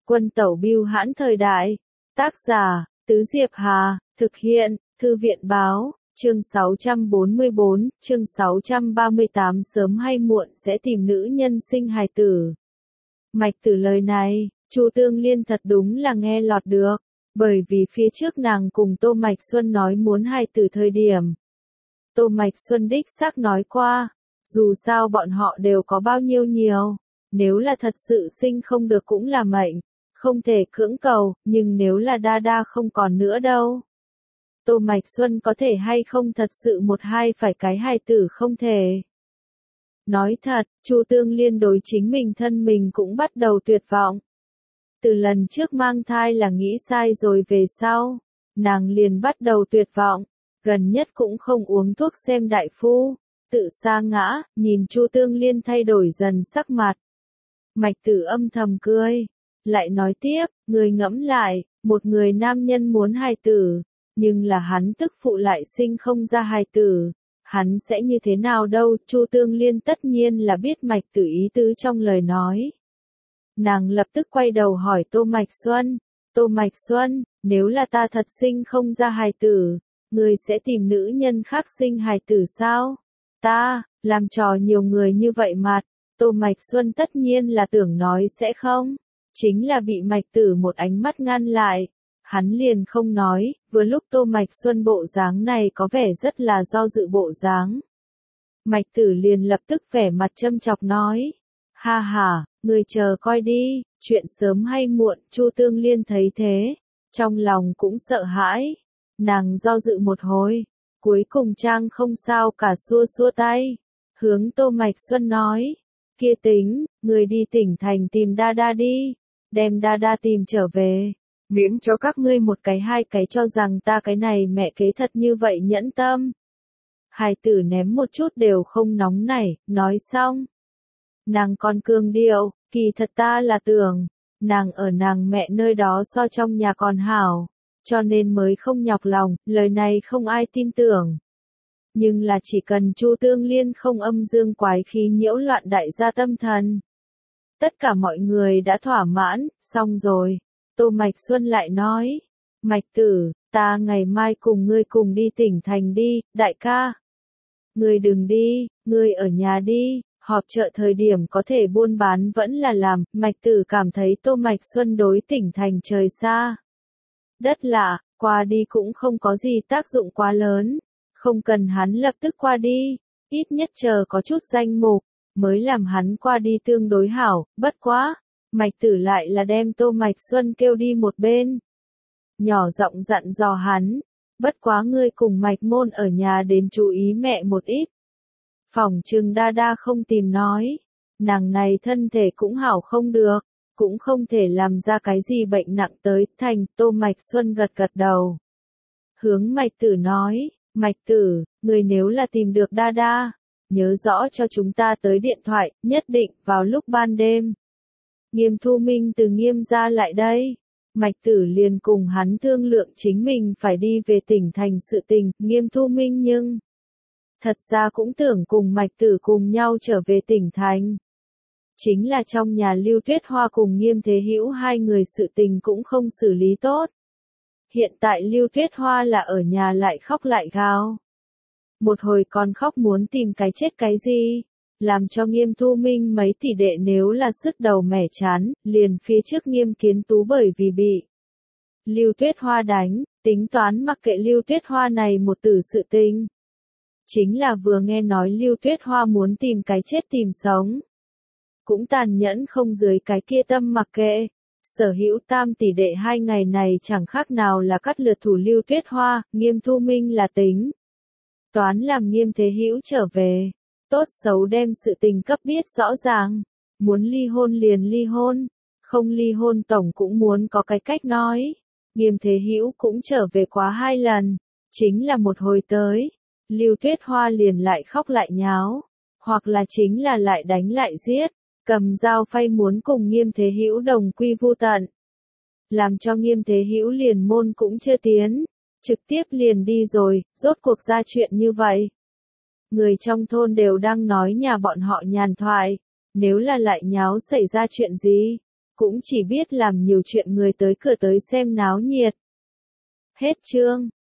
Quân tẩu bưu hãn thời đại. Tác giả, Tứ Diệp Hà, thực hiện, Thư viện báo, chương 644, chương 638 sớm hay muộn sẽ tìm nữ nhân sinh hài tử. Mạch Tử lời này, Chu Tương Liên thật đúng là nghe lọt được, bởi vì phía trước nàng cùng Tô Mạch Xuân nói muốn hài tử thời điểm. Tô Mạch Xuân đích xác nói qua, dù sao bọn họ đều có bao nhiêu nhiều, nếu là thật sự sinh không được cũng là mệnh, không thể cưỡng cầu, nhưng nếu là đa không còn nữa đâu. Tô Mạch Xuân có thể hay không thật sự một hai phải cái hài tử không thể. Nói thật, Chu Tương Liên đối chính mình thân mình cũng bắt đầu tuyệt vọng. Từ lần trước mang thai là nghĩ sai rồi về sau, nàng liền bắt đầu tuyệt vọng, gần nhất cũng không uống thuốc xem đại phu, tự sa ngã, nhìn Chu Tương Liên thay đổi dần sắc mặt. Mạch Tử âm thầm cười, lại nói tiếp, người ngẫm lại, một người nam nhân muốn hài tử, nhưng là hắn tức phụ lại sinh không ra hài tử, hắn sẽ như thế nào đâu? Chu Tương Liên tất nhiên là biết Mạch Tử ý tứ trong lời nói. Nàng lập tức quay đầu hỏi Tô Mạch Xuân, Tô Mạch Xuân, nếu là ta thật sinh không ra hài tử, người sẽ tìm nữ nhân khác sinh hài tử sao? Ta, làm trò nhiều người như vậy mặt, Tô Mạch Xuân tất nhiên là tưởng nói sẽ không, chính là bị Mạch Tử một ánh mắt ngăn lại. Hắn liền không nói, vừa lúc Tô Mạch Xuân bộ dáng này có vẻ rất là do dự bộ dáng. Mạch Tử liền lập tức vẻ mặt châm chọc nói, ha ha, người chờ coi đi, chuyện sớm hay muộn. Chu Tương Liên thấy thế, trong lòng cũng sợ hãi, nàng do dự một hồi, cuối cùng trang không sao cả xua xua tay, hướng Tô Mạch Xuân nói, kia tính, người đi tỉnh thành tìm Đa đi, đem Đa tìm trở về. Miễn cho các ngươi một cái hai cái cho rằng ta cái này mẹ kế thật như vậy nhẫn tâm. Hài tử ném một chút đều không nóng nảy, nói xong. Nàng còn cương điệu, kỳ thật ta là tưởng, nàng ở nàng mẹ nơi đó so trong nhà còn hảo, cho nên mới không nhọc lòng, lời này không ai tin tưởng. Nhưng là chỉ cần Chu Tương Liên không âm dương quái khí nhiễu loạn đại gia tâm thần. Tất cả mọi người đã thỏa mãn, xong rồi. Tô Mạch Xuân lại nói, Mạch Tử, ta ngày mai cùng ngươi cùng đi tỉnh thành đi, đại ca. Ngươi đừng đi, ngươi ở nhà đi, họp chợ thời điểm có thể buôn bán vẫn là làm. Mạch Tử cảm thấy Tô Mạch Xuân đối tỉnh thành trời xa. Đất lạ, qua đi cũng không có gì tác dụng quá lớn, không cần hắn lập tức qua đi, ít nhất chờ có chút danh mục, mới làm hắn qua đi tương đối hảo, bất quá. Mạch Tử lại là đem Tô Mạch Xuân kêu đi một bên. Nhỏ giọng dặn dò hắn, bất quá ngươi cùng Mạch Môn ở nhà đến chú ý mẹ một ít. Phỏng chừng Đa không tìm nói, nàng này thân thể cũng hảo không được, cũng không thể làm ra cái gì bệnh nặng tới. Thành, Tô Mạch Xuân gật gật đầu. Hướng Mạch Tử nói, Mạch Tử, người nếu là tìm được Đa, nhớ rõ cho chúng ta tới điện thoại, nhất định vào lúc ban đêm. Nghiêm Thu Minh từ Nghiêm gia lại đây, Mạch Tử liền cùng hắn thương lượng chính mình phải đi về tỉnh thành sự tình. Nghiêm Thu Minh nhưng thật ra cũng tưởng cùng Mạch Tử cùng nhau trở về tỉnh thành. Chính là trong nhà Lưu Tuyết Hoa cùng Nghiêm Thế Hữu hai người sự tình cũng không xử lý tốt. Hiện tại Lưu Tuyết Hoa là ở nhà lại khóc lại gào. Một hồi còn khóc muốn tìm cái chết cái gì. Làm cho Nghiêm Thu Minh mấy tỷ đệ nếu là sứt đầu mẻ chán, liền phía trước Nghiêm Kiến Tú bởi vì bị Lưu Tuyết Hoa đánh, tính toán mặc kệ Lưu Tuyết Hoa này một tử sự tình. Chính là vừa nghe nói Lưu Tuyết Hoa muốn tìm cái chết tìm sống. Cũng tàn nhẫn không dưới cái kia tâm mặc kệ. Sở Hữu tam tỷ đệ hai ngày này chẳng khác nào là cắt lượt thủ Lưu Tuyết Hoa. Nghiêm Thu Minh là tính toán làm Nghiêm Thế Hữu trở về. Tốt xấu đem sự tình cấp biết rõ ràng, muốn ly hôn liền ly hôn, không ly hôn tổng cũng muốn có cái cách nói. Nghiêm Thế Hữu cũng trở về quá hai lần, chính là một hồi tới, Lưu Tuyết Hoa liền lại khóc lại nháo, hoặc là chính là lại đánh lại giết, cầm dao phay muốn cùng Nghiêm Thế Hữu đồng quy vu tận. Làm cho Nghiêm Thế Hữu liền môn cũng chưa tiến, trực tiếp liền đi rồi, rốt cuộc ra chuyện như vậy. Người trong thôn đều đang nói nhà bọn họ nhàn thoại, nếu là lại nháo xảy ra chuyện gì, cũng chỉ biết làm nhiều chuyện người tới cửa tới xem náo nhiệt. Hết chương.